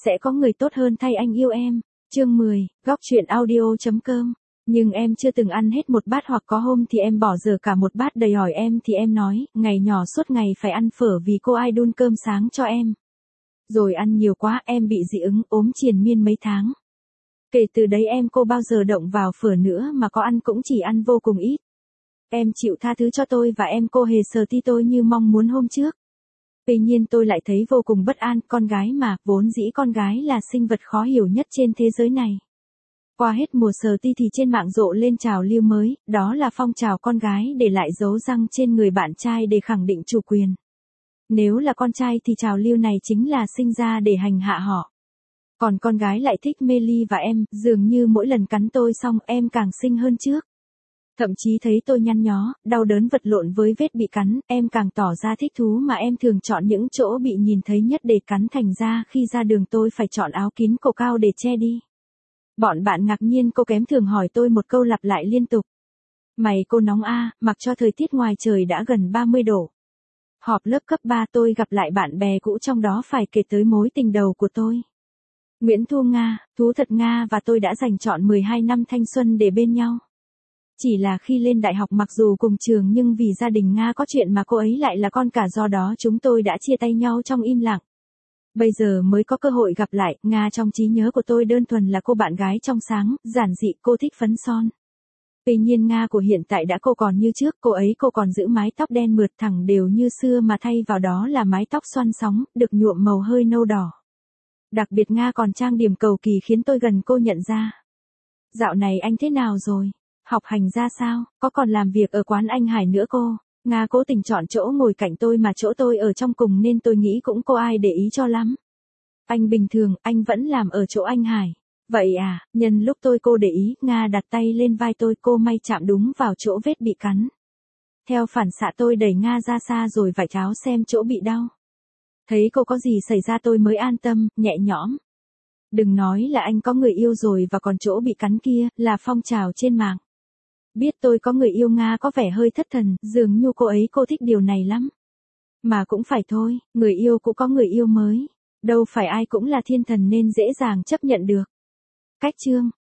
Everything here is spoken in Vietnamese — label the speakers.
Speaker 1: Sẽ có người tốt hơn thay anh yêu em. Chương 10, góc truyện audio.com. Nhưng em chưa từng ăn hết một bát, hoặc có hôm thì em bỏ dở cả một bát đầy. Hỏi em thì em nói, ngày nhỏ suốt ngày phải ăn phở vì cô ai đun cơm sáng cho em. Rồi ăn nhiều quá em bị dị ứng, ốm triền miên mấy tháng. Kể từ đấy em cô bao giờ động vào phở nữa, mà có ăn cũng chỉ ăn vô cùng ít. Em chịu tha thứ cho tôi và em cô hề sờ ti tôi như mong muốn hôm trước. Tuy nhiên tôi lại thấy vô cùng bất an, con gái mà, vốn dĩ con gái là sinh vật khó hiểu nhất trên thế giới này. Qua hết mùa sờ ti thì trên mạng rộ lên trào lưu mới, đó là phong trào con gái để lại dấu răng trên người bạn trai để khẳng định chủ quyền. Nếu là con trai thì trào lưu này chính là sinh ra để hành hạ họ. Còn con gái lại thích mê ly và em, dường như mỗi lần cắn tôi xong em càng xinh hơn trước. Thậm chí thấy tôi nhăn nhó, đau đớn vật lộn với vết bị cắn, em càng tỏ ra thích thú mà em thường chọn những chỗ bị nhìn thấy nhất để cắn, thành ra khi ra đường tôi phải chọn áo kín cổ cao để che đi. Bọn bạn ngạc nhiên, cô kém thường hỏi tôi một câu lặp lại liên tục. Mày cô nóng a, mặc cho thời tiết ngoài trời đã gần 30 độ. Họp lớp cấp 3 tôi gặp lại bạn bè cũ, trong đó phải kể tới mối tình đầu của tôi. Nguyễn Thu Nga, thú thật Nga và tôi đã dành trọn 12 năm thanh xuân để bên nhau. Chỉ là khi lên đại học mặc dù cùng trường nhưng vì gia đình Nga có chuyện mà cô ấy lại là con cả, do đó chúng tôi đã chia tay nhau trong im lặng. Bây giờ mới có cơ hội gặp lại, Nga trong trí nhớ của tôi đơn thuần là cô bạn gái trong sáng, giản dị, cô thích phấn son. Tuy nhiên Nga của hiện tại đã cô còn như trước, cô còn giữ mái tóc đen mượt thẳng đều như xưa mà thay vào đó là mái tóc xoăn sóng, được nhuộm màu hơi nâu đỏ. Đặc biệt Nga còn trang điểm cầu kỳ khiến tôi gần cô nhận ra. Dạo này anh thế nào rồi? Học hành ra sao? Có còn làm việc ở quán anh Hải nữa cô? Nga cố tình chọn chỗ ngồi cạnh tôi mà chỗ tôi ở trong cùng nên tôi nghĩ cũng cô ai để ý cho lắm. Anh bình thường, anh vẫn làm ở chỗ anh Hải. Vậy à, nhân lúc cô để ý, Nga đặt tay lên vai tôi, cô may chạm đúng vào chỗ vết bị cắn. Theo phản xạ tôi đẩy Nga ra xa rồi vải tháo xem chỗ bị đau. Thấy cô có gì xảy ra tôi mới an tâm, nhẹ nhõm. Đừng nói là anh có người yêu rồi, và còn chỗ bị cắn kia, là phong trào trên mạng. Biết tôi có người yêu, Nga có vẻ hơi thất thần, dường như cô thích điều này lắm. Mà cũng phải thôi, người yêu cũng có người yêu mới. Đâu phải ai cũng là thiên thần nên dễ dàng chấp nhận được. Cách chương